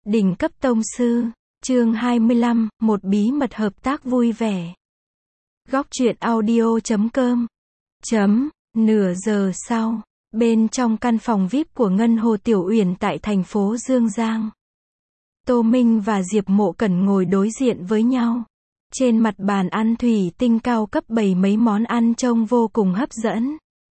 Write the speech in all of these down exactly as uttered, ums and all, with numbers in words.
Đỉnh cấp tông sư, chương hai mươi lăm, một bí mật hợp tác vui vẻ. Góc truyện audio chấm com. Chấm, nửa giờ sau, bên trong căn phòng vi ai pi của Ngân Hồ Tiểu Uyển tại thành phố Dương Giang. Tô Minh và Diệp Mộ Cẩn ngồi đối diện với nhau. Trên mặt bàn ăn thủy tinh cao cấp bày mấy món ăn trông vô cùng hấp dẫn.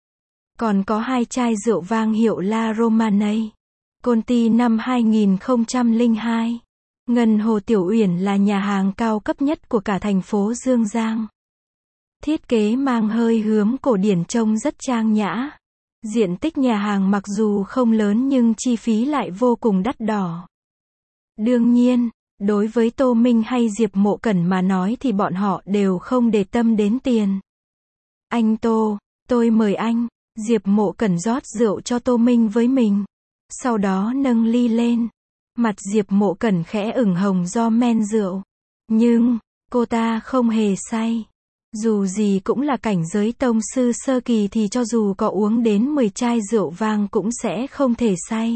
Còn có hai chai rượu vang hiệu La Romanée. Conti năm hai nghìn không trăm lẻ hai. Ngân Hồ Tiểu Uyển là nhà hàng cao cấp nhất của cả thành phố Dương Giang. Thiết kế mang hơi hướng cổ điển trông rất trang nhã. Diện tích nhà hàng mặc dù không lớn nhưng chi phí lại vô cùng đắt đỏ. Đương nhiên, đối với Tô Minh hay Diệp Mộ Cẩn mà nói thì bọn họ đều không để tâm đến tiền. Anh Tô, tôi mời anh. Diệp Mộ Cẩn rót rượu cho Tô Minh với mình. Sau đó nâng ly lên. Mặt Diệp Mộ Cẩn khẽ ửng hồng do men rượu. Nhưng, cô ta không hề say. Dù gì cũng là cảnh giới tông sư sơ kỳ thì cho dù có uống đến mười chai rượu vang cũng sẽ không thể say.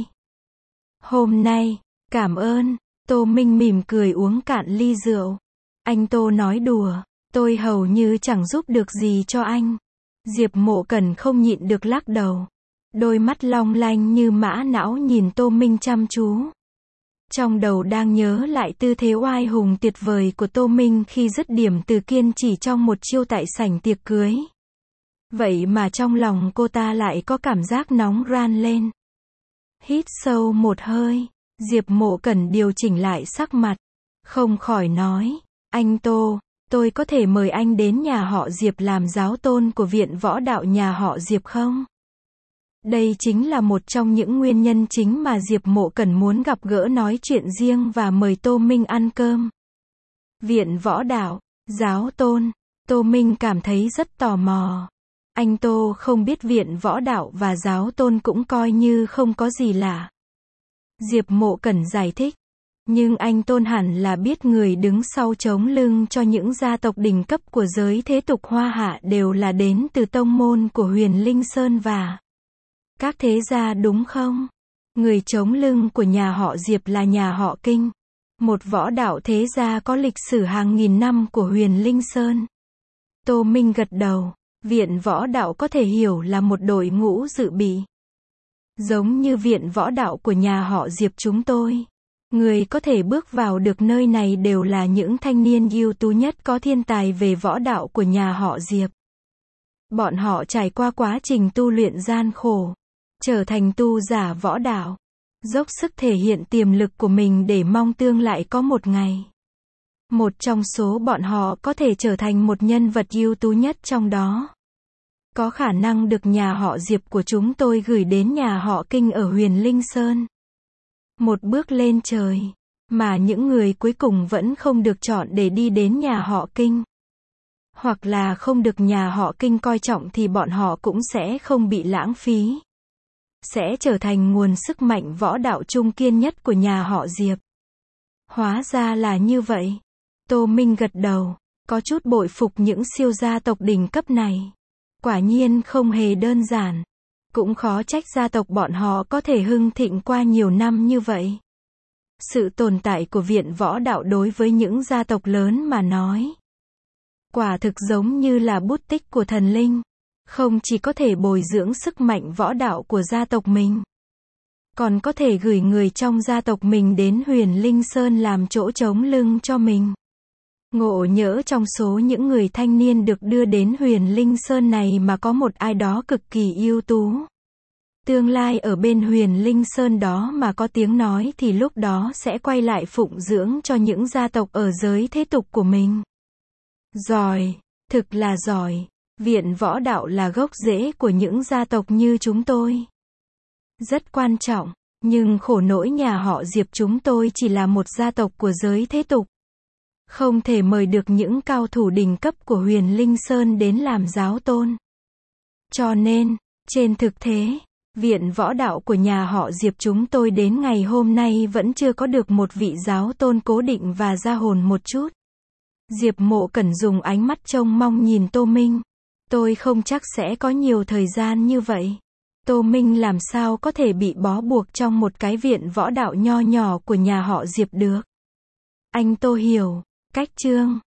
Hôm nay, cảm ơn. Tô Minh mỉm cười uống cạn ly rượu. Anh Tô nói đùa, tôi hầu như chẳng giúp được gì cho anh. Diệp Mộ Cẩn không nhịn được lắc đầu. Đôi mắt long lanh như mã não nhìn Tô Minh chăm chú. Trong đầu đang nhớ lại tư thế oai hùng tuyệt vời của Tô Minh khi dứt điểm từ kiên chỉ trong một chiêu tại sảnh tiệc cưới. Vậy mà trong lòng cô ta lại có cảm giác nóng ran lên. Hít sâu một hơi, Diệp Mộ Cẩn điều chỉnh lại sắc mặt. Không khỏi nói, anh Tô, tôi có thể mời anh đến nhà họ Diệp làm giáo tôn của viện võ đạo nhà họ Diệp không? Đây chính là một trong những nguyên nhân chính mà Diệp Mộ Cẩn muốn gặp gỡ nói chuyện riêng và mời Tô Minh ăn cơm. Viện võ đạo, giáo tôn, Tô Minh cảm thấy rất tò mò. Anh Tô không biết viện võ đạo và giáo tôn cũng coi như không có gì lạ. Diệp Mộ Cẩn giải thích. Nhưng anh Tôn hẳn là biết người đứng sau chống lưng cho những gia tộc đỉnh cấp của giới thế tục Hoa Hạ đều là đến từ tông môn của Huyền Linh Sơn và các thế gia đúng không? Người chống lưng của nhà họ Diệp là nhà họ Kinh. Một võ đạo thế gia có lịch sử hàng nghìn năm của Huyền Linh Sơn. Tô Minh gật đầu. Viện võ đạo có thể hiểu là một đội ngũ dự bị. Giống như viện võ đạo của nhà họ Diệp chúng tôi. Người có thể bước vào được nơi này đều là những thanh niên ưu tú nhất có thiên tài về võ đạo của nhà họ Diệp. Bọn họ trải qua quá trình tu luyện gian khổ, trở thành tu giả võ đạo, dốc sức thể hiện tiềm lực của mình để mong tương lại có một ngày. Một trong số bọn họ có thể trở thành một nhân vật ưu tú nhất trong đó. Có khả năng được nhà họ Diệp của chúng tôi gửi đến nhà họ Kinh ở Huyền Linh Sơn. Một bước lên trời, mà những người cuối cùng vẫn không được chọn để đi đến nhà họ Kinh. Hoặc là không được nhà họ Kinh coi trọng thì bọn họ cũng sẽ không bị lãng phí. Sẽ trở thành nguồn sức mạnh võ đạo trung kiên nhất của nhà họ Diệp. Hóa ra là như vậy. Tô Minh gật đầu, có chút bội phục những siêu gia tộc đỉnh cấp này. Quả nhiên không hề đơn giản. Cũng khó trách gia tộc bọn họ có thể hưng thịnh qua nhiều năm như vậy. Sự tồn tại của viện võ đạo đối với những gia tộc lớn mà nói. Quả thực giống như là bút tích của thần linh. Không chỉ có thể bồi dưỡng sức mạnh võ đạo của gia tộc mình. Còn có thể gửi người trong gia tộc mình đến Huyền Linh Sơn làm chỗ chống lưng cho mình. Ngộ nhỡ trong số những người thanh niên được đưa đến Huyền Linh Sơn này mà có một ai đó cực kỳ ưu tú. Tương lai ở bên Huyền Linh Sơn đó mà có tiếng nói thì lúc đó sẽ quay lại phụng dưỡng cho những gia tộc ở giới thế tục của mình. Giỏi, thực là giỏi. Viện võ đạo là gốc rễ của những gia tộc như chúng tôi. Rất quan trọng, nhưng khổ nỗi nhà họ Diệp chúng tôi chỉ là một gia tộc của giới thế tục. Không thể mời được những cao thủ đỉnh cấp của Huyền Linh Sơn đến làm giáo tôn. Cho nên, trên thực tế, viện võ đạo của nhà họ Diệp chúng tôi đến ngày hôm nay vẫn chưa có được một vị giáo tôn cố định và ra hồn một chút. Diệp Mộ Cẩn dùng ánh mắt trông mong nhìn Tô Minh. Tôi không chắc sẽ có nhiều thời gian như vậy. Tô Minh làm sao có thể bị bó buộc trong một cái viện võ đạo nho nhỏ của nhà họ Diệp được. Anh Tô hiểu, cách chương